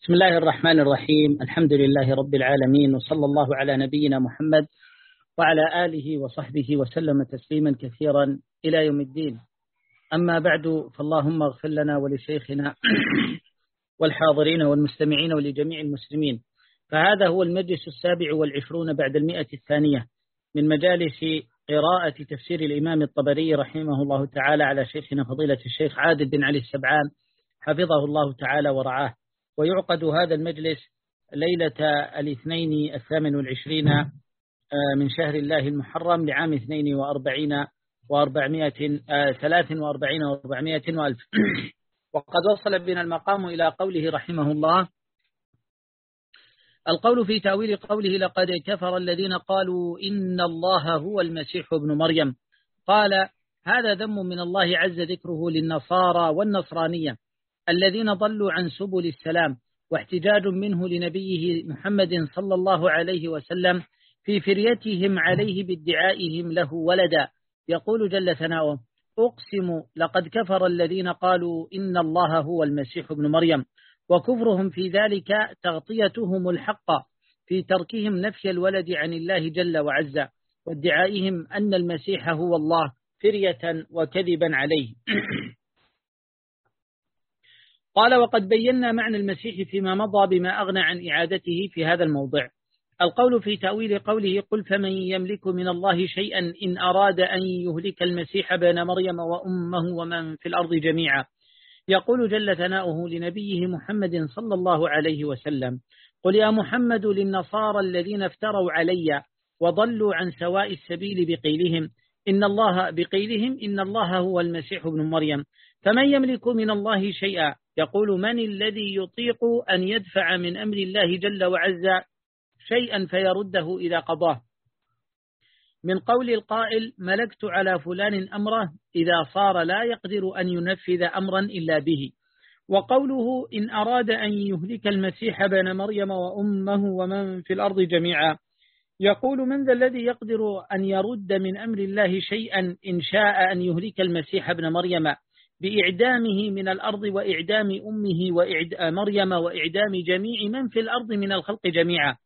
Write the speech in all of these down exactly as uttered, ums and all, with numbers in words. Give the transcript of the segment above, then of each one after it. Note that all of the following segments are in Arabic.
بسم الله الرحمن الرحيم. الحمد لله رب العالمين، وصلى الله على نبينا محمد وعلى آله وصحبه وسلم تسليما كثيرا إلى يوم الدين. أما بعد، فاللهم اغفر لنا ولشيخنا والحاضرين والمستمعين ولجميع المسلمين. فهذا هو المجلس السابع والعشرون بعد المئة الثانية من مجالس قراءة تفسير الإمام الطبري رحمه الله تعالى على شيخنا فضيلة الشيخ عادل بن علي السبعان حفظه الله تعالى ورعاه. ويعقد هذا المجلس ليلة الاثنين الثامن والعشرين من شهر الله المحرم لعام اثنين وأربعين وأربعمائة ثلاث وأربعين وأربعمائة وألف. وقد وصل بنا المقام إلى قوله رحمه الله: القول في تأويل قوله لقد كفر الذين قالوا إن الله هو المسيح ابن مريم. قال: هذا ذم من الله عز ذكره للنصارى والنصرانية الذين ضلوا عن سبل السلام، واحتجاج منه لنبيه محمد صلى الله عليه وسلم في فريتهم عليه بادعائهم له ولدا. يقول جل ثناؤه: أقسم لقد كفر الذين قالوا إن الله هو المسيح ابن مريم. وكفرهم في ذلك تغطيتهم الحق في تركهم نفي الولد عن الله جل وعز، وادعائهم أن المسيح هو الله فرية وكذبا عليه. قال: وقد بينا معنى المسيح فيما مضى بما أغنى عن إعادته في هذا الموضع. القول في تأويل قوله: قل فمن يملك من الله شيئا إن أراد أن يهلك المسيح ابن مريم وأمه ومن في الأرض جميعا. يقول جل ثناؤه لنبيه محمد صلى الله عليه وسلم: قل يا محمد للنصارى الذين افتروا علي وضلوا عن سواء السبيل بقيلهم إن الله بقيلهم إن الله هو المسيح ابن مريم، فمن يملك من الله شيئا. يقول: من الذي يطيق أن يدفع من أمر الله جل وعز شيئا فيرده إذا قضاه؟ من قول القائل: ملكت على فلان أمره، إذا صار لا يقدر أن ينفذ أمرا إلا به. وقوله: إن أراد أن يهلك المسيح ابن مريم وأمه ومن في الأرض جميعا. يقول: من ذا الذي يقدر أن يرد من أمر الله شيئا إن شاء أن يهلك المسيح ابن مريم بإعدامه من الأرض وإعدام أمه وإعدام مريم وإعدام جميع من في الأرض من الخلق جميعا.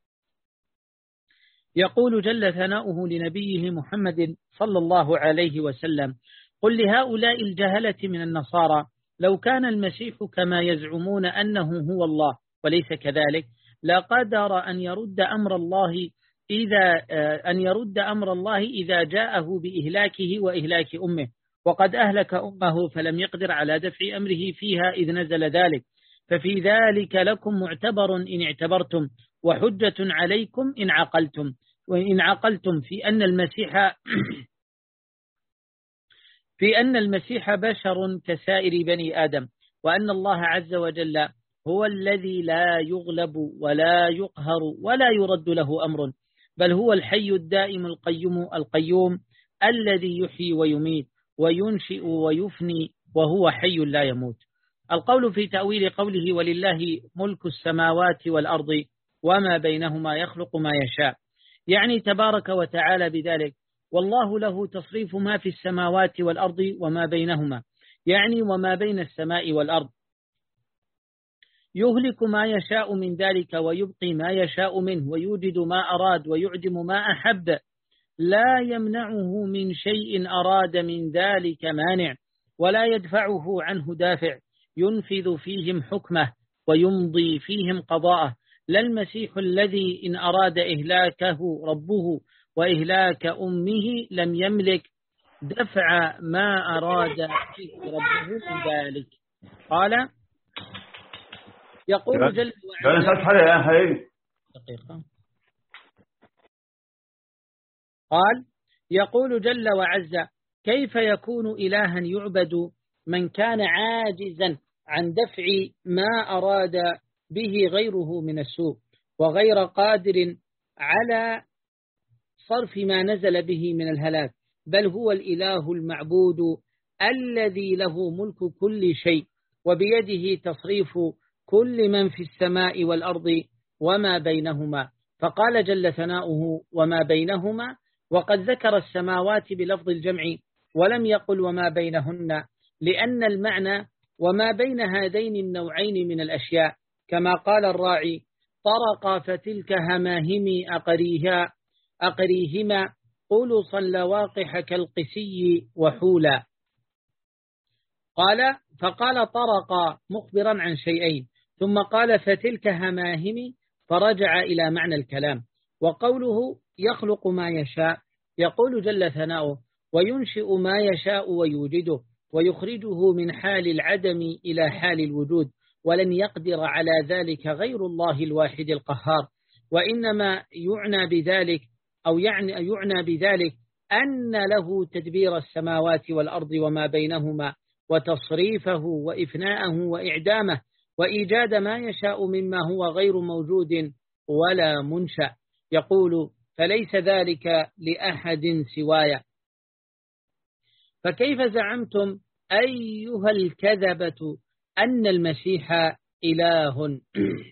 يقول جل ثناؤه لنبيه محمد صلى الله عليه وسلم: قل لهؤلاء الجهلة من النصارى لو كان المسيح كما يزعمون أنه هو الله وليس كذلك لقدر أن يرد أمر الله إذا أن يرد أمر الله إذا جاءه بإهلاكه وإهلاك أمه، وقد أهلك أمه فلم يقدر على دفع أمره فيها إذ نزل ذلك. ففي ذلك لكم معتبر إن اعتبرتم، وحجة عليكم إن عقلتم، وإن عقلتم في أن المسيح في أن المسيح بشر كسائر بني آدم، وأن الله عز وجل هو الذي لا يغلب ولا يقهر ولا يرد له أمر، بل هو الحي الدائم القيوم القيوم الذي يحيي ويميت وينشئ ويفني وهو حي لا يموت. القول في تأويل قوله: ولله ملك السماوات والأرض وما بينهما يخلق ما يشاء، يعني تبارك وتعالى بذلك: والله له تصريف ما في السماوات والأرض وما بينهما، يعني وما بين السماء والأرض، يهلك ما يشاء من ذلك ويبقي ما يشاء منه، ويوجد ما أراد ويعدم ما أحب، لا يمنعه من شيء أراد من ذلك مانع، ولا يدفعه عنه دافع، ينفذ فيهم حكمه ويمضي فيهم قضاءه. لا المسيح الذي إن أراد إهلاكه ربه وإهلاك أمه لم يملك دفع ما أراد ربه من ذلك. قال: يقول جل وعلا: قال: يقول جل وعز: كيف يكون إلها يعبد من كان عاجزا عن دفع ما أراد به غيره من السوء، وغير قادر على صرف ما نزل به من الهلاك، بل هو الإله المعبود الذي له ملك كل شيء وبيده تصريف كل من في السماء والأرض وما بينهما. فقال جل ثناؤه: وما بينهما، وقد ذكر السماوات بلفظ الجمع ولم يقل وما بينهن، لأن المعنى وما بين هذين النوعين من الأشياء كما قال الراعي: طرق فتلك هماهمي أقريها أقريهما قلصا لواقح كالقسي وحولا. قال فقال طرق مخبرا عن شيئين، ثم قال فتلك هماهمي فرجع إلى معنى الكلام. وقوله يخلق ما يشاء، يقول جل ثناؤه: وينشئ ما يشاء ويوجده، ويخرجه من حال العدم إلى حال الوجود، ولن يقدر على ذلك غير الله الواحد القهار. وإنما يعنى بذلك أو يعني يعنى بذلك أن له تدبير السماوات والأرض وما بينهما، وتصريفه وإفناءه وإعدامه، وإيجاد ما يشاء مما هو غير موجود ولا منشأ. يقول: فليس ذلك لأحد سواي. فكيف زعمتم أيها الكذبة أن المسيح إله؟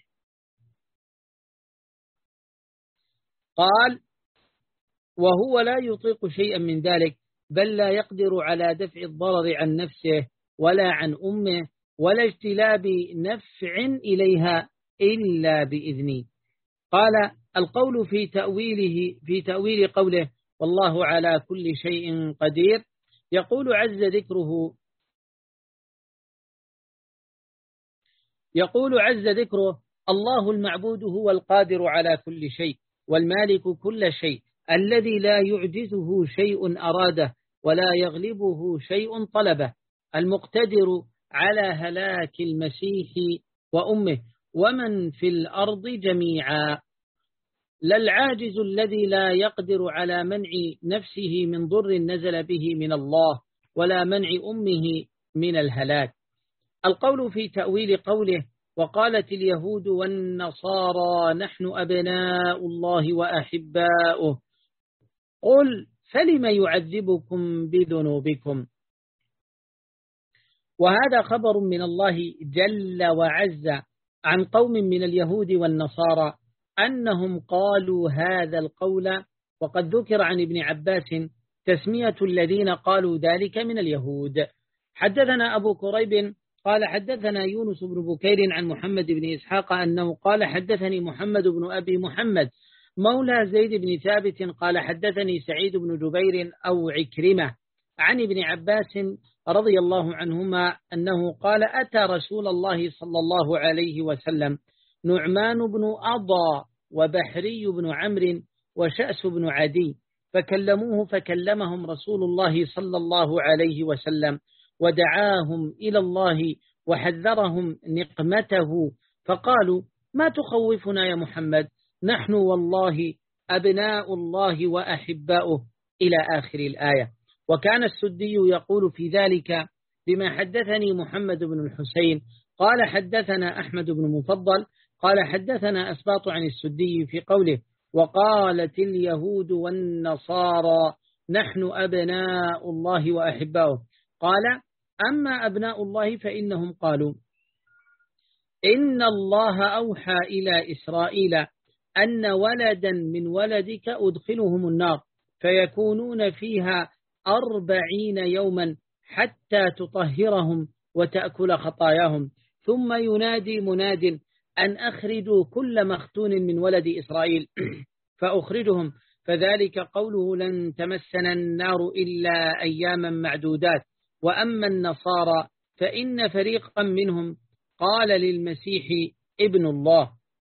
قال: وهو لا يطيق شيئا من ذلك، بل لا يقدر على دفع الضرر عن نفسه ولا عن أمه ولا اجتلاب نفع إليها إلا بإذنه. قال: القول في تأويله في تأويل قوله والله على كل شيء قدير، يقول عز ذكره يقول عز ذكره الله المعبود هو القادر على كل شيء، والمالك كل شيء، الذي لا يعجزه شيء أراده ولا يغلبه شيء طلبه، المقتدر على هلاك المسيح وأمه ومن في الأرض جميعا، لا العاجز الذي لا يقدر على منع نفسه من ضر نزل به من الله، ولا منع أمه من الهلاك. القول في تأويل قوله وقالت اليهود والنصارى نحن أبناء الله وأحباؤه، قل فلم يعذبكم بذنوبكم. وهذا خبر من الله جل وعز عن قوم من اليهود والنصارى أنهم قالوا هذا القول، وقد ذكر عن ابن عباس تسمية الذين قالوا ذلك من اليهود. حدثنا أبو كريب قال حدثنا يونس بن بكير عن محمد بن إسحاق أنه قال حدثني محمد بن أبي محمد مولى زيد بن ثابت قال حدثني سعيد بن جبير أو عكرمة عن ابن عباس رضي الله عنهما أنه قال أتى رسول الله صلى الله عليه وسلم نعمان بن أضى وبحري بن عمرو وشأس بن عدي، فكلموه فكلمهم رسول الله صلى الله عليه وسلم ودعاهم إلى الله وحذرهم نقمته، فقالوا ما تخوفنا يا محمد، نحن والله أبناء الله وأحباؤه إلى آخر الآية. وكان السدي يقول في ذلك بما حدثني محمد بن الحسين قال حدثنا أحمد بن مفضل قال حدثنا أسباط عن السدي في قوله وقالت اليهود والنصارى نحن أبناء الله وأحباؤه، قال أما أبناء الله فإنهم قالوا إن الله أوحى إلى إسرائيل أن ولدا من ولدك أدخلهم النار فيكونون فيها أربعين يوما حتى تطهرهم وتأكل خطاياهم، ثم ينادي مناد أن أخرجوا كل مختون من ولد إسرائيل فأخرجهم، فذلك قوله لن تمسنا النار إلا أياما معدودات. وأما النصارى فإن فريقا منهم قال للمسيح ابن الله.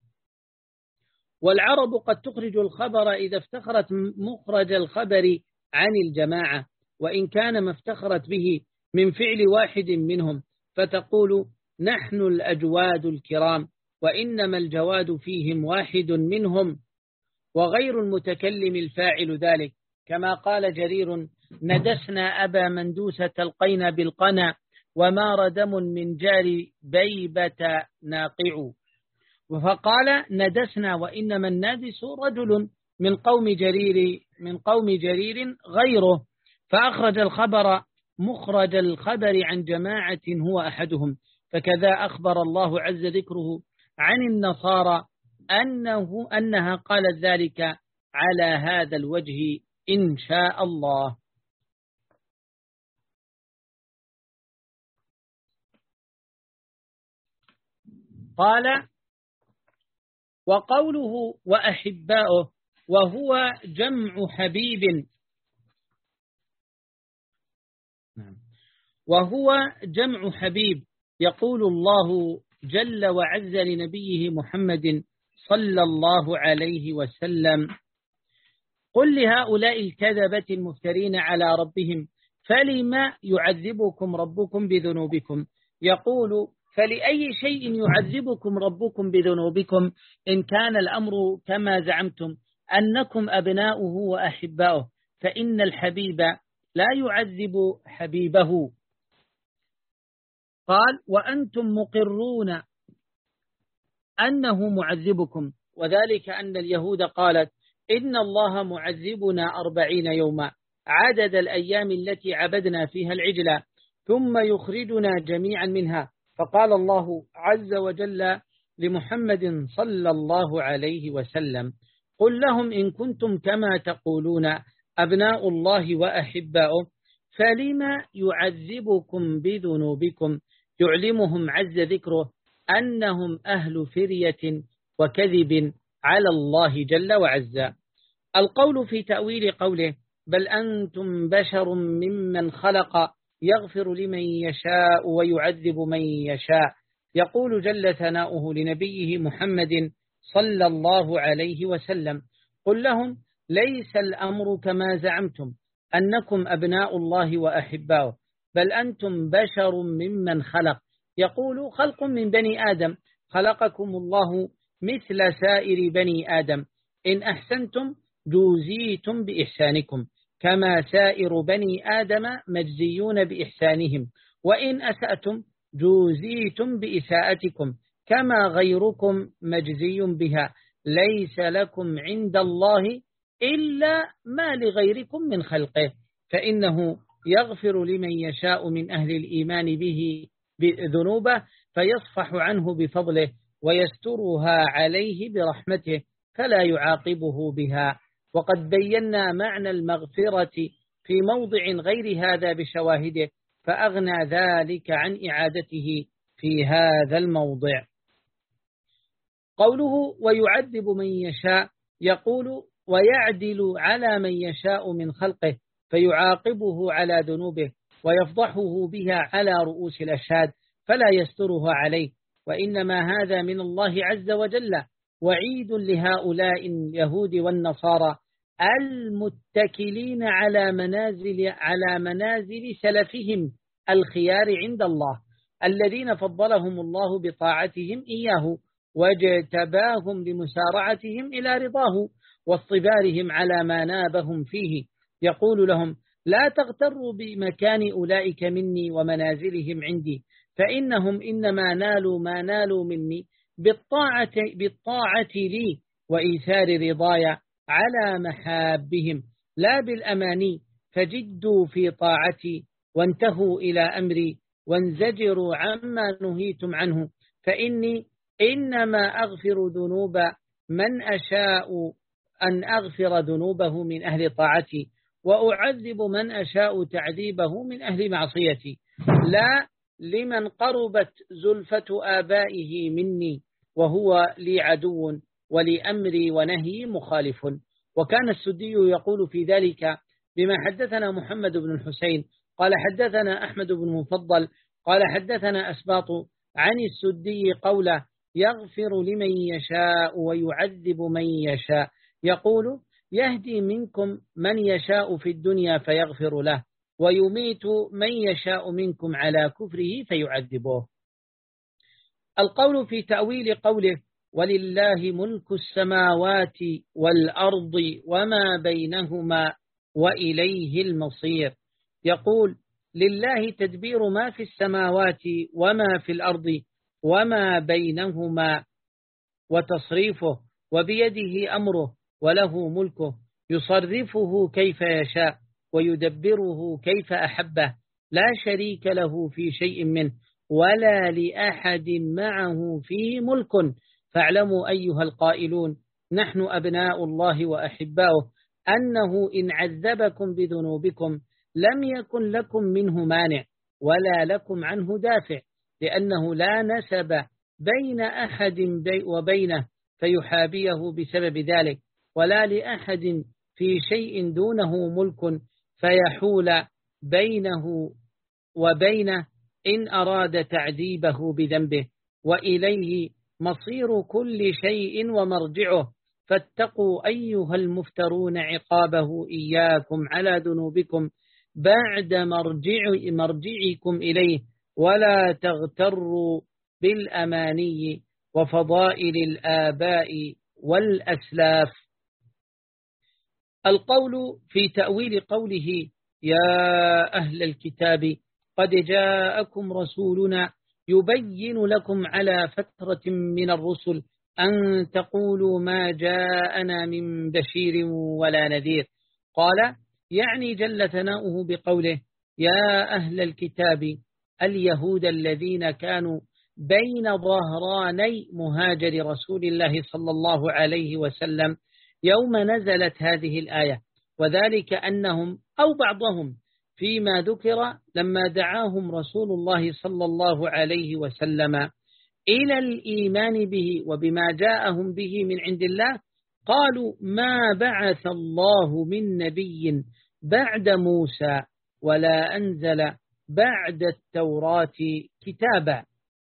والعرب قد تخرج الخبر إذا افتخرت مخرج الخبر عن الجماعة، وإن كان ما افتخرت به من فعل واحد منهم، فتقول نحن الأجواد الكرام، وإنما الجواد فيهم واحد منهم وغير المتكلم الفاعل ذلك، كما قال جرير ندسنا أبا مندوسة القينا بالقنا وما ردم من جار بيبة ناقع. فقال ندسنا وإنما النادس رجل من قوم جرير من قوم جرير غيره، فأخرج الخبر مخرج الخبر عن جماعة هو أحدهم. فكذا أخبر الله عز ذكره عن النصارى أنه أنها قالت ذلك على هذا الوجه إن شاء الله. قال وقوله وأحباؤه وهو جمع حبيب، وهو جمع حبيب. يقول الله جل وعز لنبيه محمد صلى الله عليه وسلم: قل لهؤلاء الكذبة المفترين على ربهم فلما يعذبكم ربكم بذنوبكم. يقول: فلأي شيء يعذبكم ربكم بذنوبكم إن كان الأمر كما زعمتم أنكم أبناؤه وأحباؤه، فإن الحبيب لا يعذب حبيبه. قال: وأنتم مقرون أنه معذبكم، وذلك أن اليهود قالت: إن الله معذبنا أربعين يوما عدد الأيام التي عبدنا فيها العجلة ثم يخرجنا جميعا منها. فقال الله عز وجل لمحمد صلى الله عليه وسلم: قل لهم إن كنتم كما تقولون أبناء الله وأحباؤه فلما يعذبكم بذنوبكم. يعلمهم عز ذكره أنهم أهل فرية وكذب على الله جل وعز. القول في تأويل قوله: بل أنتم بشر ممن خلق يغفر لمن يشاء ويعذب من يشاء. يقول جل ثناؤه لنبيه محمد صلى الله عليه وسلم: قل لهم ليس الأمر كما زعمتم أنكم أبناء الله وأحباؤه، بل أنتم بشر ممن خلق. يقول: خلق من بني آدم، خلقكم الله مثل سائر بني آدم، إن أحسنتم جوزيتم بإحسانكم كما سائر بني آدم مجزيون بإحسانهم، وإن أسأتم جوزيتم بإساءتكم كما غيركم مجزي بها. ليس لكم عند الله إلا ما لغيركم من خلقه، فإنه يغفر لمن يشاء من أهل الإيمان به بذنوبه فيصفح عنه بفضله ويسترها عليه برحمته فلا يعاقبه بها. وقد بينا معنى المغفرة في موضع غير هذا بشواهده، فأغنى ذلك عن إعادته في هذا الموضع. قوله ويعذب من يشاء، يقول: ويعدل على من يشاء من خلقه فيعاقبه على ذنوبه ويفضحه بها على رؤوس الأشهاد فلا يسترها عليه، وإنما هذا من الله عز وجل وعيد لهؤلاء اليهود والنصارى المتكلين على منازل على منازل سلفهم الخيار عند الله، الذين فضلهم الله بطاعتهم إياه واجتباهم لمسارعتهم إلى رضاه واصطبارهم على ما نابهم فيه. يقول لهم: لا تغتروا بمكان أولئك مني ومنازلهم عندي، فإنهم إنما نالوا ما نالوا مني بالطاعة, بالطاعة لي وإيثار رضايا على محابهم لا بالأماني، فجدوا في طاعتي وانتهوا إلى أمري وانزجروا عما نهيتم عنه، فإني إنما أغفر ذنوب من أشاء أن أغفر ذنوبه من أهل طاعتي، وأعذب من أشاء تعذيبه من أهل معصيتي، لا لمن قربت زلفة آبائه مني وهو لي عدو ولأمري ونهي مخالف. وكان السدي يقول في ذلك بما حدثنا محمد بن الحسين قال حدثنا أحمد بن مفضل قال حدثنا أسباط عن السدي قوله: يغفر لمن يشاء ويعذب من يشاء. يقول: يهدي منكم من يشاء في الدنيا فيغفر له، ويميت من يشاء منكم على كفره فيعذبه. القول في تأويل قوله: ولله ملك السماوات والأرض وما بينهما وإليه المصير. يقول: لله تدبير ما في السماوات وما في الأرض وما بينهما وتصريفه، وبيده أمره وله ملكه، يصرفه كيف يشاء ويدبره كيف أحبه، لا شريك له في شيء منه ولا لأحد معه فيه ملك. فاعلموا أيها القائلون نحن أبناء الله وأحباؤه أنه إن عذبكم بذنوبكم لم يكن لكم منه مانع ولا لكم عنه دافع، لأنه لا نسب بين أحد وبينه فيحابيه بسبب ذلك، ولا لأحد في شيء دونه ملك فيحول بينه وبينه إن أراد تعذيبه بذنبه، وإليه مصير كل شيء ومرجعه، فاتقوا أيها المفترون عقابه إياكم على ذنوبكم بعد مرجع مرجعكم إليه، ولا تغتروا بالأماني وفضائل الآباء والأسلاف. القول في تأويل قوله يا أهل الكتاب قد جاءكم رسولنا يبين لكم على فترة من الرسل أن تقولوا ما جاءنا من بشير ولا نذير. قال يعني جل ثناؤه بقوله يا أهل الكتاب اليهود الذين كانوا بين ظهراني مهاجر رسول الله صلى الله عليه وسلم يوم نزلت هذه الآية، وذلك أنهم أو بعضهم فيما ذكر لما دعاهم رسول الله صلى الله عليه وسلم إلى الإيمان به وبما جاءهم به من عند الله، قالوا ما بعث الله من نبي بعد موسى ولا أنزل بعد التوراة كتابا.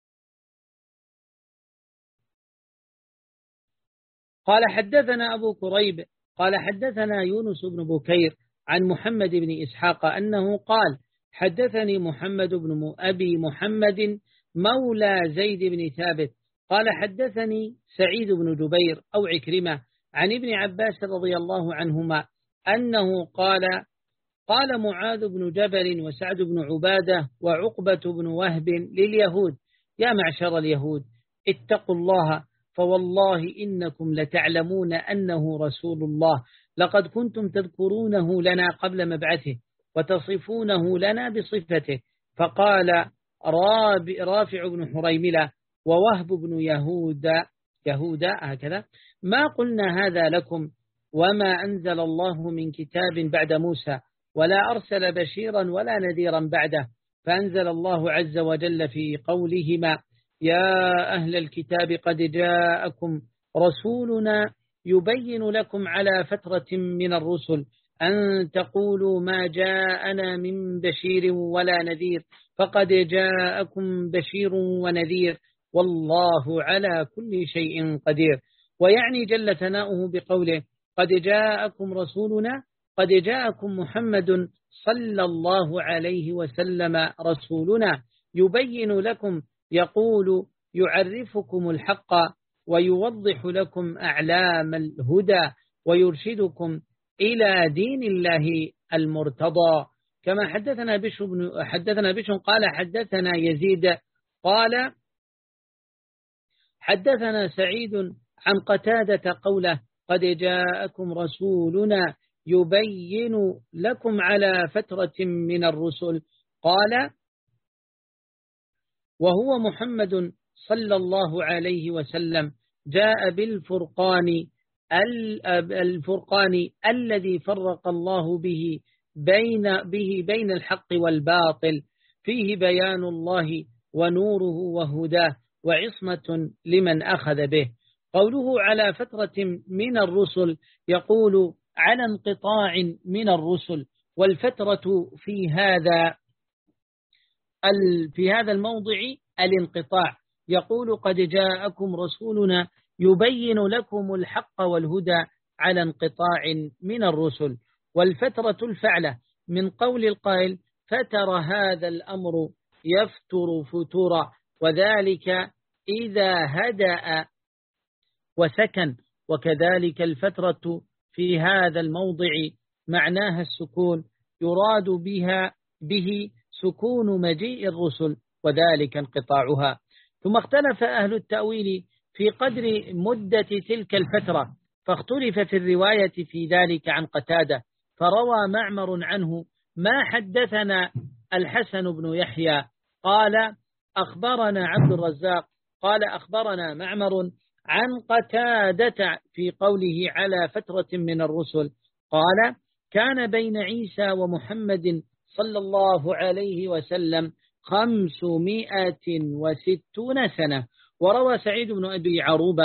قال حدثنا أبو كريب قال حدثنا يونس بن بكير عن محمد بن إسحاق أنه قال حدثني محمد بن أبي محمد مولى زيد بن ثابت قال حدثني سعيد بن جبير أو عكرمة عن ابن عباس رضي الله عنهما أنه قال قال معاذ بن جبل وسعد بن عبادة وعقبة بن وهب لليهود يا معشر اليهود اتقوا الله، فوالله إنكم لتعلمون أنه رسول الله، لقد كنتم تذكرونه لنا قبل مبعثه وتصفونه لنا بصفته. فقال رافع بن حريملة ووهب بن يهودا يهودا هكذا ما قلنا هذا لكم وما أنزل الله من كتاب بعد موسى ولا أرسل بشيرا ولا نذيرا بعده. فأنزل الله عز وجل في قولهما يا أهل الكتاب قد جاءكم رسولنا يبين لكم على فترة من الرسل أن تقولوا ما جاءنا من بشير ولا نذير، فقد جاءكم بشير ونذير والله على كل شيء قدير. ويعني جل ثناؤه بقوله قد جاءكم رسولنا قد جاءكم محمد صلى الله عليه وسلم رسولنا يبين لكم، يقول يعرفكم الحق ويوضح لكم أعلام الهدى ويرشدكم إلى دين الله المرتضى. كما حدثنا بشر بن حدثنا بشر قال حدثنا يزيد قال حدثنا سعيد عن قتادة قوله قد جاءكم رسولنا يبين لكم على فترة من الرسل، قال وهو محمد صلى الله عليه وسلم جاء بالفرقان الفرقان الذي فرق الله به بين به بين الحق والباطل، فيه بيان الله ونوره وهداه وعصمة لمن أخذ به. قوله على فترة من الرسل يقول على انقطاع من الرسل، والفترة في هذا في هذا الموضع الانقطاع. يقول قد جاءكم رسولنا يبين لكم الحق والهدى على انقطاع من الرسل، والفترة الفعلة من قول القائل فتر هذا الأمر يفتر فتورا، وذلك إذا هدأ وسكن. وكذلك الفترة في هذا الموضع معناها السكون، يراد بها به سكون مجيء الرسل وذلك انقطاعها. ثم اختلف أهل التأويل في قدر مدة تلك الفترة، فاختلف في الرواية في ذلك عن قتادة، فروى معمر عنه ما حدثنا الحسن بن يحيى قال أخبرنا عبد الرزاق قال أخبرنا معمر عن قتادة في قوله على فترة من الرسل، قال كان بين عيسى ومحمد صلى الله عليه وسلم خمسمائة وستون سنة. وروى سعيد بن أبي عروبة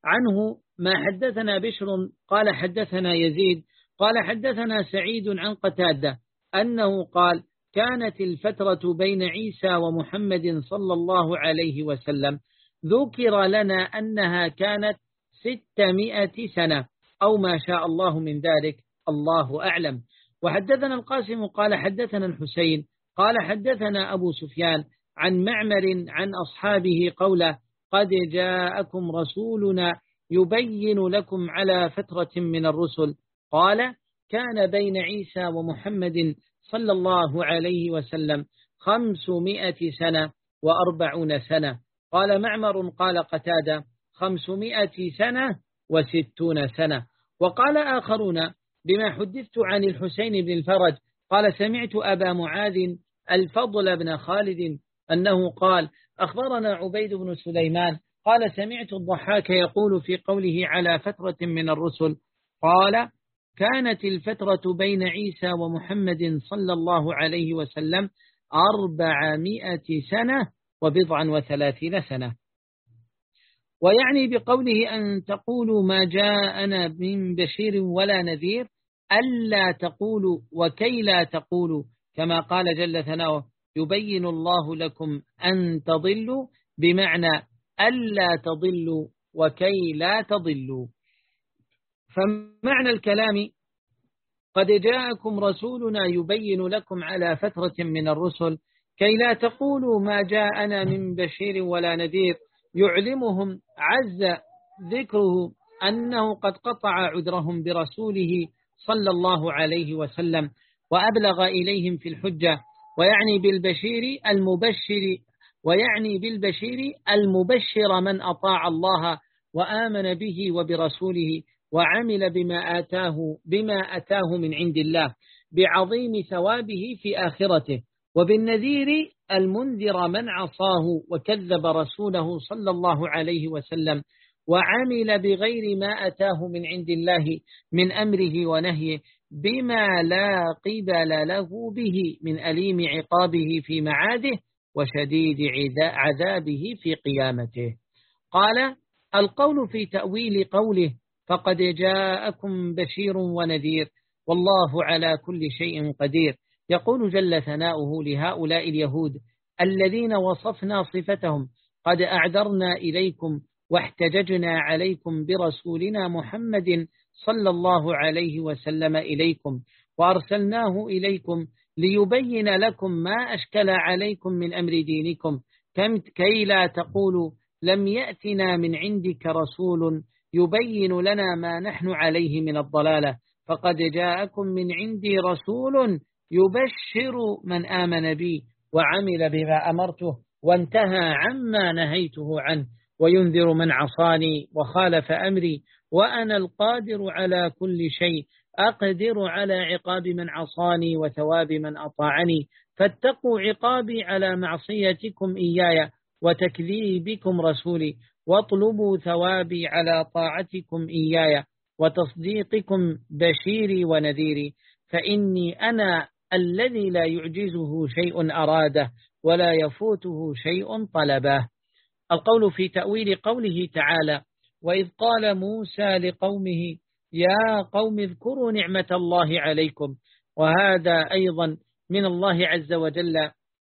عنه ما حدثنا بشر قال حدثنا يزيد قال حدثنا سعيد عن قتادة أنه قال كانت الفترة بين عيسى ومحمد صلى الله عليه وسلم ذكر لنا أنها كانت ستمائة سنة أو ما شاء الله من ذلك، الله أعلم. وحدثنا القاسم قال حدثنا الحسين قال حدثنا أبو سفيان عن معمر عن أصحابه قوله قد جاءكم رسولنا يبين لكم على فترة من الرسل. قال كان بين عيسى ومحمد صلى الله عليه وسلم خمسمائة سنة وأربعون سنة. قال معمر قال قتادة خمسمائة سنة وستون سنة. وقال آخرون بما حدثت عن الحسين بن الفرج قال سمعت أبا معاذ الفضل بن خالد أنه قال أخبرنا عبيد بن سليمان قال سمعت الضحاك يقول في قوله على فترة من الرسل قال كانت الفترة بين عيسى ومحمد صلى الله عليه وسلم أربعمائة سنة وبضعا وثلاثين سنة. ويعني بقوله أن تقولوا ما جاءنا من بشير ولا نذير ألا تقولوا وكي لا تقولوا كما قال جل ثناؤه يبين الله لكم أن تضلوا بمعنى ألا تضلوا وكي لا تضلوا. فمعنى الكلام قد جاءكم رسولنا يبين لكم على فترة من الرسل كي لا تقولوا ما جاءنا من بشير ولا نذير يعلمهم عز ذكره أنه قد قطع عذرهم برسوله صلى الله عليه وسلم وأبلغ إليهم في الحجة. ويعني بالبشير المبشر ويعني بالبشير المبشر من أطاع الله وآمن به وبرسوله وعمل بما آتاه بما أتاه من عند الله بعظيم ثوابه في آخرته. وبالنذير المنذر من عصاه وكذب رسوله صلى الله عليه وسلم وعمل بغير ما أتاه من عند الله من أمره ونهيه بما لا قبل له به من أليم عقابه في معاده وشديد عذابه في قيامته. قال القول في تأويل قوله فقد جاءكم بشير ونذير والله على كل شيء قدير. يقول جل ثناؤه لهؤلاء اليهود الذين وصفنا صفتهم قد أعذرنا إليكم واحتججنا عليكم برسولنا محمد صلى الله عليه وسلم إليكم وأرسلناه إليكم ليبين لكم ما أشكل عليكم من أمر دينكم كي لا تقولوا لم يأتنا من عندك رسول يبين لنا ما نحن عليه من الضلالة فقد جاءكم من عندي رسول يبشر من آمن بي وعمل بما أمرته وانتهى عما نهيته عنه وينذر من عصاني وخالف أمري وأنا القادر على كل شيء أقدر على عقاب من عصاني وثواب من أطاعني فاتقوا عقابي على معصيتكم إياي وتكذيبكم رسولي واطلبوا ثوابي على طاعتكم إياي وتصديقكم بشيري ونذيري فإني أنا الذي لا يعجزه شيء أراده ولا يفوته شيء طلبه. القول في تأويل قوله تعالى وإذ قال موسى لقومه يا قوم اذكروا نعمة الله عليكم. وهذا أيضا من الله عز وجل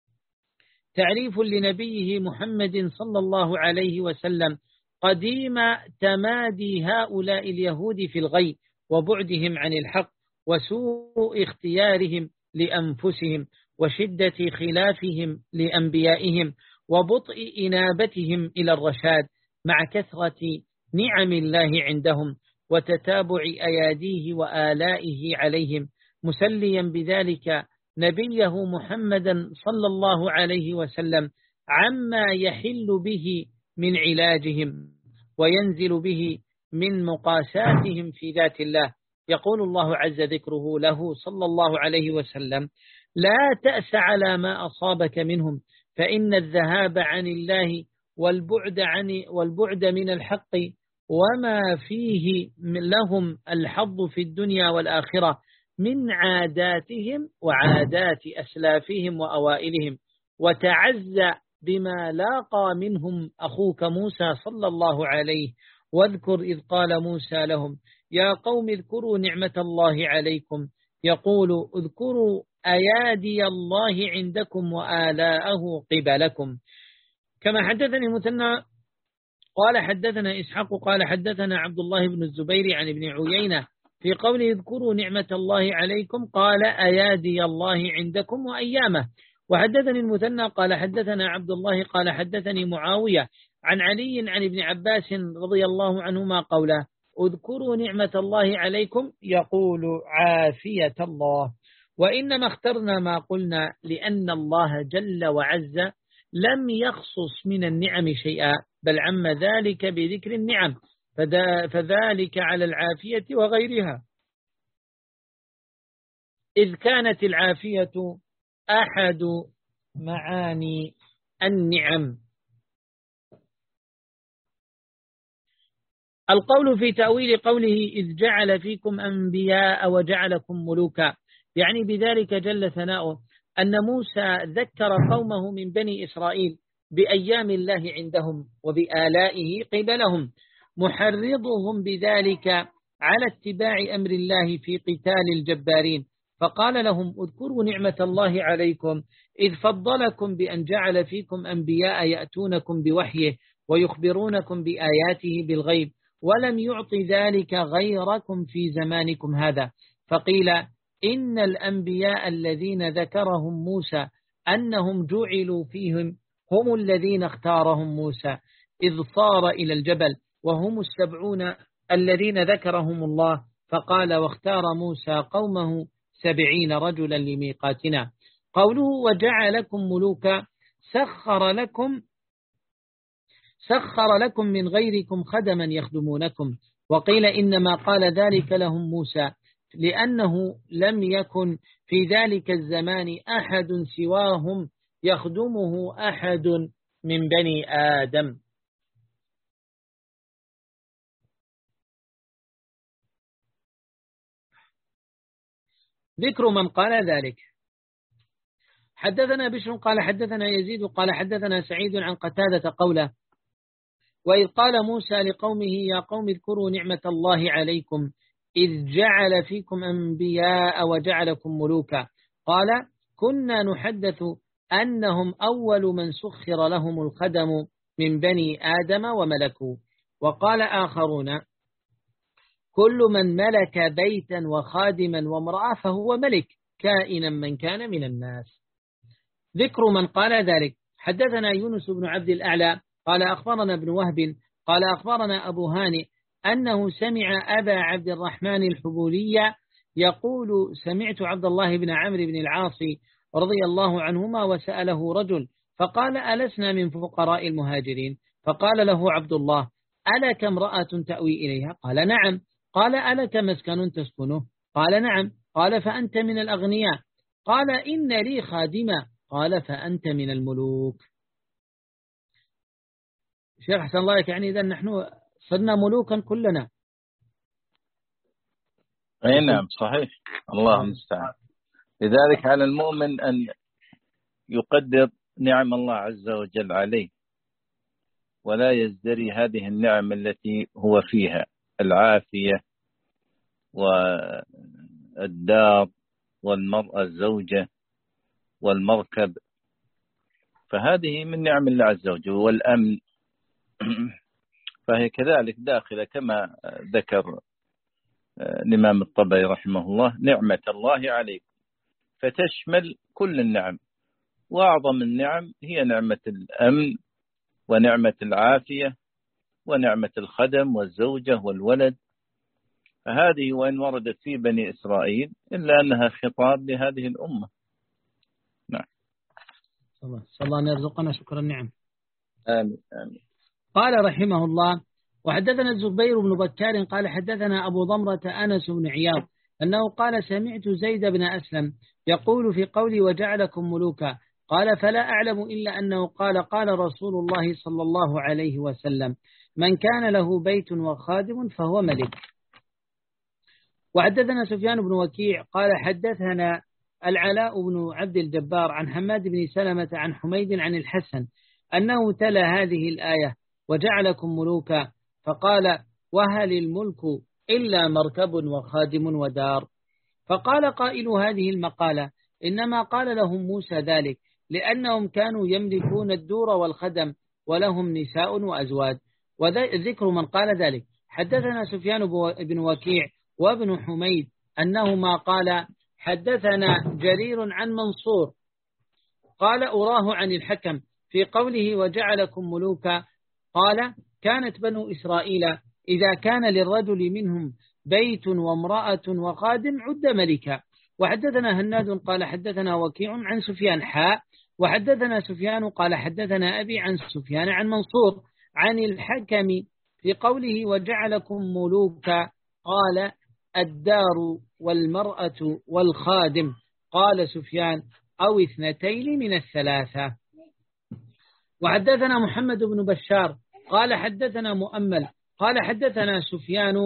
تعريف لنبيه محمد صلى الله عليه وسلم قديم تمادي هؤلاء اليهود في الغي وبعدهم عن الحق وسوء اختيارهم لأنفسهم وشدة خلافهم لأنبيائهم وبطء إنابتهم إلى الرشاد مع كثرة نعم الله عندهم وتتابع أياديه وآلائه عليهم مسليا بذلك نبيه محمدا صلى الله عليه وسلم عما يحل به من علاجهم وينزل به من مقاساتهم في ذات الله. يقول الله عز ذكره له صلى الله عليه وسلم لا تأس على ما أصابك منهم فإن الذهاب عن الله والبعد عن والبعد من الحق وما فيه لهم الحظ في الدنيا والآخرة من عاداتهم وعادات أسلافهم وأوائلهم وتعزى بما لاقى منهم أخوك موسى صلى الله عليه واذكر إذ قال موسى لهم يا قوم اذكروا نعمة الله عليكم يقول اذكروا أيادي الله عندكم وآلاءه قبلكم. كما حدثني المثنى قال حدثنا إسحاق قال حدثنا عبد الله بن الزبير عن ابن عيينة في قوله اذكروا نعمة الله عليكم قال أيادي الله عندكم وأيامه. وحدثني المثنى قال حدثنا عبد الله قال حدثني معاوية عن علي عن ابن عباس رضي الله عنهما قوله اذكروا نعمة الله عليكم يقول عافية الله. وإنما اخترنا ما قلنا لأن الله جل وعز لم يخصص من النعم شيئا بل عم ذلك بذكر النعم فذلك على العافية وغيرها إذ كانت العافية أحد معاني النعم. القول في تأويل قوله إذ جعل فيكم أنبياء وجعلكم ملوكا يعني بذلك جل ثناؤه أن موسى ذكر قومه من بني إسرائيل بأيام الله عندهم وبآلائه قبلهم محرضهم بذلك على اتباع أمر الله في قتال الجبارين فقال لهم اذكروا نعمة الله عليكم إذ فضلكم بأن جعل فيكم أنبياء يأتونكم بوحيه ويخبرونكم بآياته بالغيب ولم يعط ذلك غيركم في زمانكم هذا. فقيل إن الأنبياء الذين ذكرهم موسى أنهم جعلوا فيهم هم الذين اختارهم موسى إذ صار إلى الجبل وهم السبعون الذين ذكرهم الله فقال واختار موسى قومه سبعين رجلا لميقاتنا. قوله وجعلكم ملوكا سخر لكم سخر لكم من غيركم خدما يخدمونكم. وقيل إنما قال ذلك لهم موسى لأنه لم يكن في ذلك الزمان أحد سواهم يخدمه أحد من بني آدم. ذكر من قال ذلك. حدثنا بشر قال حدثنا يزيد قال حدثنا سعيد عن قتادة قوله وإذ قال موسى لقومه يا قوم اذكروا نعمة الله عليكم إذ جعل فيكم أنبياء وجعلكم ملوكا قال كنا نحدث أنهم أول من سخر لهم الخدم من بني آدم وملكوا. وقال آخرون كل من ملك بيتا وخادما وامرأة فهو ملك كائنا من كان من الناس. ذكر من قال ذلك. حدثنا يونس بن عبد الأعلى قال أخبرنا ابن وهب قال أخبرنا أبو هانئ أنه سمع أبا عبد الرحمن الحبولي يقول سمعت عبد الله بن عمرو بن العاص رضي الله عنهما وسأله رجل فقال ألسنا من فقراء المهاجرين؟ فقال له عبد الله ألك امرأة تأوي إليها؟ قال نعم. قال ألك مسكن تسكنه؟ قال نعم. قال فأنت من الأغنياء؟ قال إن لي خادمة. قال فأنت من الملوك. شيخ حسن الله لك يعني إذا نحن صرنا ملوكا كلنا. أي نعم صحيح الله المستعان. لذلك على المؤمن أن يقدر نعم الله عز وجل عليه ولا يزدري هذه النعم التي هو فيها العافية والدار والمرأة الزوجة والمركب فهذه من نعم الله عز وجل والأمن فهي كذلك داخلة كما ذكر الإمام الطبري رحمه الله نعمة الله عليكم فتشمل كل النعم وأعظم النعم هي نعمة الأمن ونعمة العافية ونعمة الخدم والزوجة والولد فهذه وإن وردت في بني إسرائيل إلا أنها خطاب لهذه الأمة. نعم صلى الله أن يرزقنا شكر النعم. آمين آمين. قال رحمه الله وحدثنا الزبير بن بكار قال حدثنا أبو ضمرة أنس بن عياض أنه قال سمعت زيد بن أسلم يقول في قولي وجعلكم ملوكا قال فلا أعلم إلا أنه قال قال رسول الله صلى الله عليه وسلم من كان له بيت وخادم فهو ملك. وحدثنا سفيان بن وكيع قال حدثنا العلاء بن عبد الجبار عن حماد بن سلمة عن حميد عن الحسن أنه تلا هذه الآية وجعلكم ملوكا فقال وهل الملك إلا مركب وخادم ودار؟ فقال قائل هذه المقالة إنما قال لهم موسى ذلك لأنهم كانوا يملكون الدور والخدم ولهم نساء وأزواج. وذكر من قال ذلك حدثنا سفيان بن وكيع وابن حميد أنهما قال حدثنا جرير عن منصور قال أراه عن الحكم في قوله وجعلكم ملوكا قال كانت بنو إسرائيل إذا كان للرجل منهم بيت وامرأة وخادم عد ملكا. وحدثنا هناد قال حدثنا وكيع عن سفيان حاء وحدثنا سفيان قال حدثنا أبي عن سفيان عن منصور عن الحكم في قوله وجعلكم ملوكا قال الدار والمرأة والخادم قال سفيان أو اثنتين من الثلاثة. وحدثنا محمد بن بشار قال حدثنا مؤمل قال حدثنا سفيان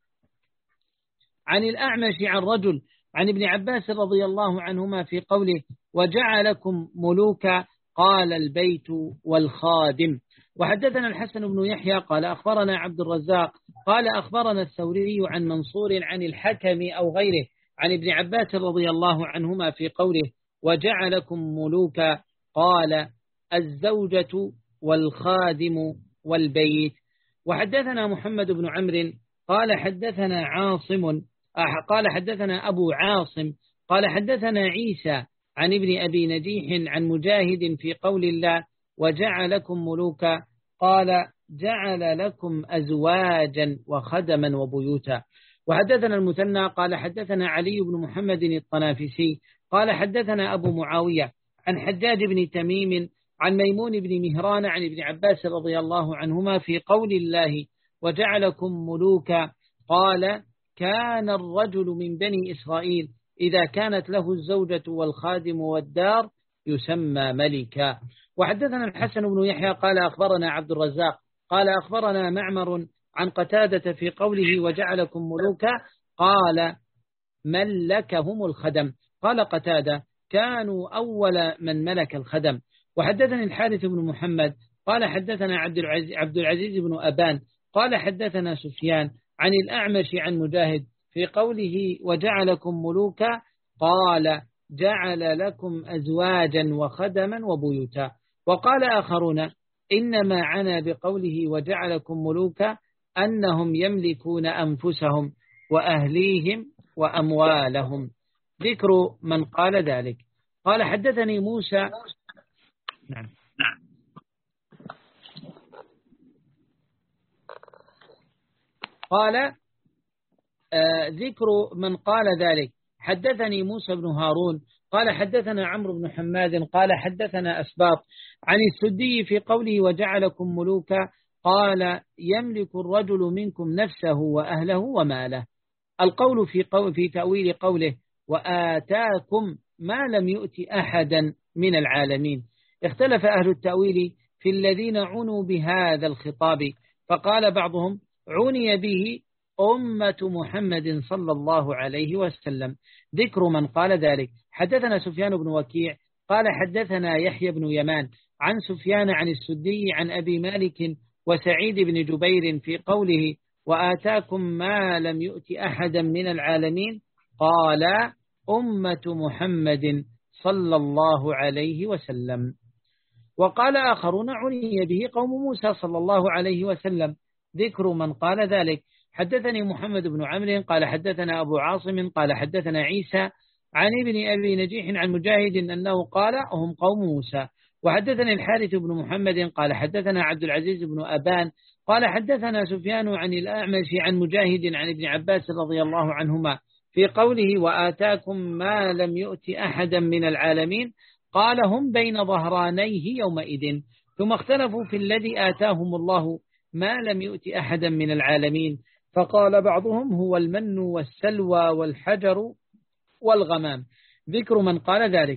عن الأعمش عن رجل عن ابن عباس رضي الله عنهما في قوله وجعلكم ملوكا قال البيت والخادم. وحدثنا الحسن بن يحيى قال أخبرنا عبد الرزاق قال أخبرنا الثوري عن منصور عن الحكم أو غيره عن ابن عباس رضي الله عنهما في قوله وجعلكم ملوكا قال الزوجة والخادم والبيت. وحدثنا محمد بن عمرو قال حدثنا عاصم قال حدثنا أبو عاصم قال حدثنا عيسى عن ابن أبي نجيح عن مجاهد في قول الله وجعلكم ملوكا قال جعل لكم أزواجا وخدما وبيوتا. وحدثنا المثنى قال حدثنا علي بن محمد الطنافسي قال حدثنا أبو معاوية عن حجاج بن تميم عن ميمون بن مهران عن ابن عباس رضي الله عنهما في قول الله وجعلكم ملوكا قال كان الرجل من بني إسرائيل إذا كانت له الزوجة والخادم والدار يسمى ملكا. وحدثنا الحسن بن يحيى قال أخبرنا عبد الرزاق قال أخبرنا معمر عن قتادة في قوله وجعلكم ملوكا قال ملكهم الخدم قال قتادة كانوا أول من ملك الخدم. وحدثني الحارث بن محمد قال حدثنا عبد العزيز, عبد العزيز بن أبان قال حدثنا سفيان عن الأعمش عن مجاهد في قوله وجعلكم ملوكا قال جعل لكم أزواجا وخدما وبيوتا. وقال آخرون إنما عنا بقوله وجعلكم ملوكا أنهم يملكون أنفسهم وأهليهم وأموالهم. ذكر من قال ذلك قال حدثني موسى نعم قال آه ذكر من قال ذلك حدثني موسى بن هارون قال حدثنا عمرو بن حماد قال حدثنا أسباط عن السدي في قوله وجعلكم ملوكا قال يملك الرجل منكم نفسه وأهله وماله. القول في, قول في تأويل قوله وآتاكم ما لم يؤت أحدا من العالمين. اختلف أهل التأويل في الذين عنوا بهذا الخطاب فقال بعضهم عني به أمة محمد صلى الله عليه وسلم. ذكر من قال ذلك حدثنا سفيان بن وكيع قال حدثنا يحيى بن يمان عن سفيان عن السدي عن أبي مالك وسعيد بن جبير في قوله وآتاكم ما لم يؤت أحدا من العالمين قال أمة محمد صلى الله عليه وسلم. وقال آخرون عني به قوم موسى صلى الله عليه وسلم. ذكر من قال ذلك حدثني محمد بن عمرو قال حدثنا أبو عاصم قال حدثنا عيسى عن ابن أبي نجيح عن مجاهد أنه قال هم قوم موسى. وحدثني الحارث بن محمد قال حدثنا عبد العزيز بن أبان قال حدثنا سفيان عن الأعمش عن مجاهد عن ابن عباس رضي الله عنهما في قوله وآتاكم ما لم يؤت أحدا من العالمين قال هم بين ظهرانيه يومئذ. ثم اختلفوا في الذي آتاهم الله ما لم يؤت أحدا من العالمين فقال بعضهم هو المن والسلوى والحجر والغمام. ذكر من قال ذلك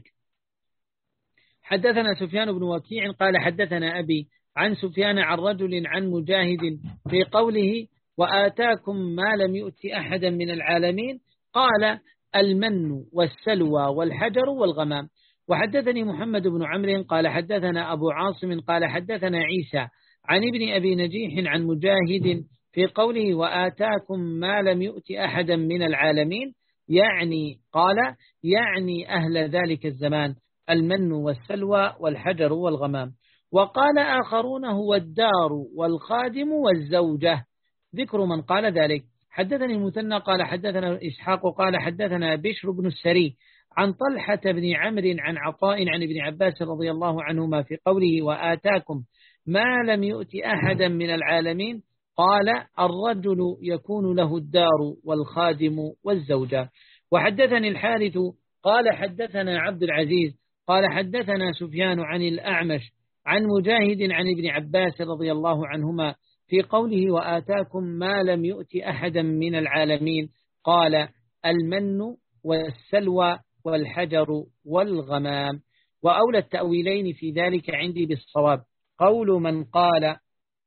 حدثنا سفيان بن وكيع قال حدثنا أبي عن سفيان عن رجل عن مجاهد في قوله وآتاكم ما لم يؤت أحدا من العالمين قال المن والسلوى والحجر والغمام. وحدثني محمد بن عمرو قال حدثنا أبو عاصم قال حدثنا عيسى عن ابن أبي نجيح عن مجاهد في قوله وآتاكم ما لم يؤت أحدا من العالمين، يعني قال يعني أهل ذلك الزمان المن والسلوى والحجر والغمام. وقال آخرون هو الدار والخادم والزوجة، ذكر من قال ذلك. حدثني المثنى قال حدثنا إسحاق قال حدثنا بشر بن السري عن طلحة بن عمرو عن عطاء عن ابن عباس رضي الله عنهما في قوله وآتاكم ما لم يؤت أحدا من العالمين، قال الرجل يكون له الدار والخادم والزوجة. وحدثني الحارث قال حدثنا عبد العزيز قال حدثنا سفيان عن الأعمش عن مجاهد عن ابن عباس رضي الله عنهما في قوله وآتاكم ما لم يؤت أحدا من العالمين، قال المن والسلوى والحجر والغمام. وأولى التأويلين في ذلك عندي بالصواب قول من قال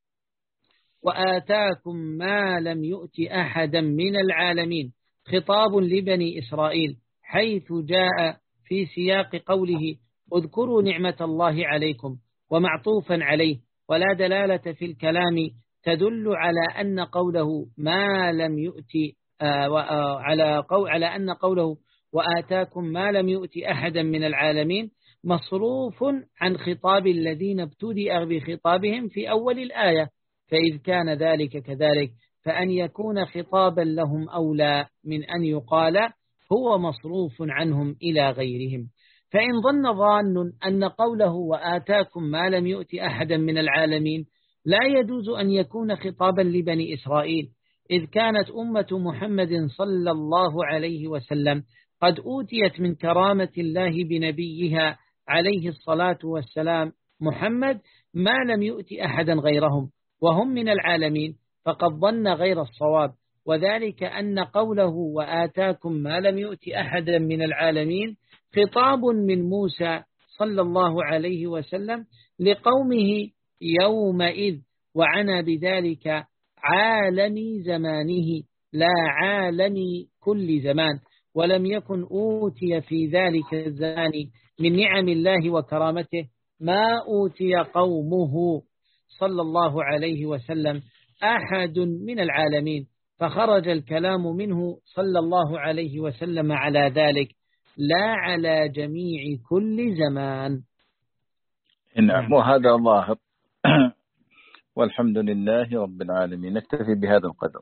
وآتاكم ما لم يؤت أحدا من العالمين خطاب لبني إسرائيل، حيث جاء في سياق قوله اذكروا نعمة الله عليكم ومعطوفا عليه، ولا دلالة في الكلام تدل على أن قوله ما لم يؤت آه على, قول على أن قوله وآتاكم ما لم يؤت أحدا من العالمين مصروف عن خطاب الذين ابتدأ بخطابهم في أول الآية، فإذ كان ذلك كذلك فأن يكون خطابا لهم أولى من أن يقال هو مصروف عنهم إلى غيرهم. فإن ظن ظان أن قوله وآتاكم ما لم يؤت أحدا من العالمين لا يجوز أن يكون خطابا لبني إسرائيل، إذ كانت أمة محمد صلى الله عليه وسلم قد أوتيت من كرامة الله بنبيها عليه الصلاة والسلام محمد ما لم يؤت أحدا غيرهم وهم من العالمين، فقد ظن غير الصواب، وذلك أن قوله وآتاكم ما لم يؤت أحدا من العالمين خطاب من موسى صلى الله عليه وسلم لقومه يومئذ، وعنى بذلك عالم زمانه لا عالم كل زمان، ولم يكن أوتي في ذلك الزمان من نعم الله وكرامته ما أوتي قومه صلى الله عليه وسلم أحد من العالمين، فخرج الكلام منه صلى الله عليه وسلم على ذلك لا على جميع كل زمان. نعم، وهذا ظاهر. والحمد لله رب العالمين. نكتفي بهذا القدر.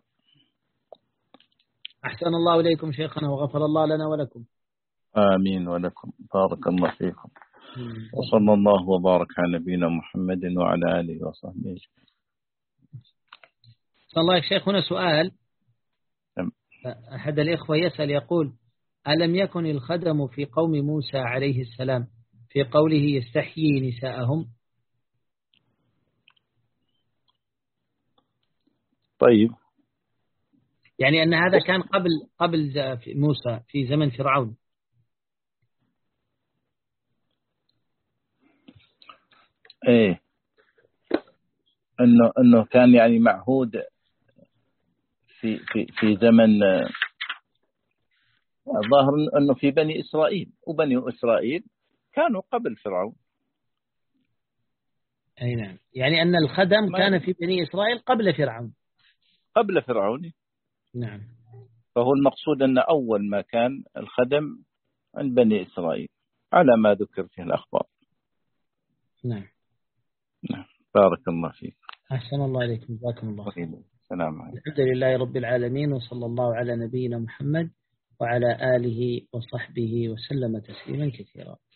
أحسن الله إليكم شيخنا وغفر الله لنا ولكم. آمين ولكم، بارك الله فيكم. وصلى الله وبارك على نبينا محمد وعلى آله وصحبه أجمعين. صلى الله. شيخ هنا سؤال. أحد الإخوة يسأل يقول ألم يكن الخدم في قوم موسى عليه السلام في قوله يستحيي نساءهم؟ طيب، يعني أن هذا كان قبل قبل موسى في زمن فرعون. إيه، إنه إنه كان يعني معهود في في في زمن الظاهر إنه في بني إسرائيل، وبني إسرائيل كانوا قبل فرعون. أي نعم، يعني أن الخدم كان في بني إسرائيل قبل فرعون. قبل فرعون. نعم. فهو المقصود أن أول ما كان الخدم عند بني إسرائيل على ما ذكر في الأخبار. نعم. نعم، بارك الله فيك. أحسن الله عليكم، جزاكم الله خير. السلام عليكم. الحمد لله رب العالمين، وصلى الله على نبينا محمد وعلى آله وصحبه وسلم تسليما كثيرا.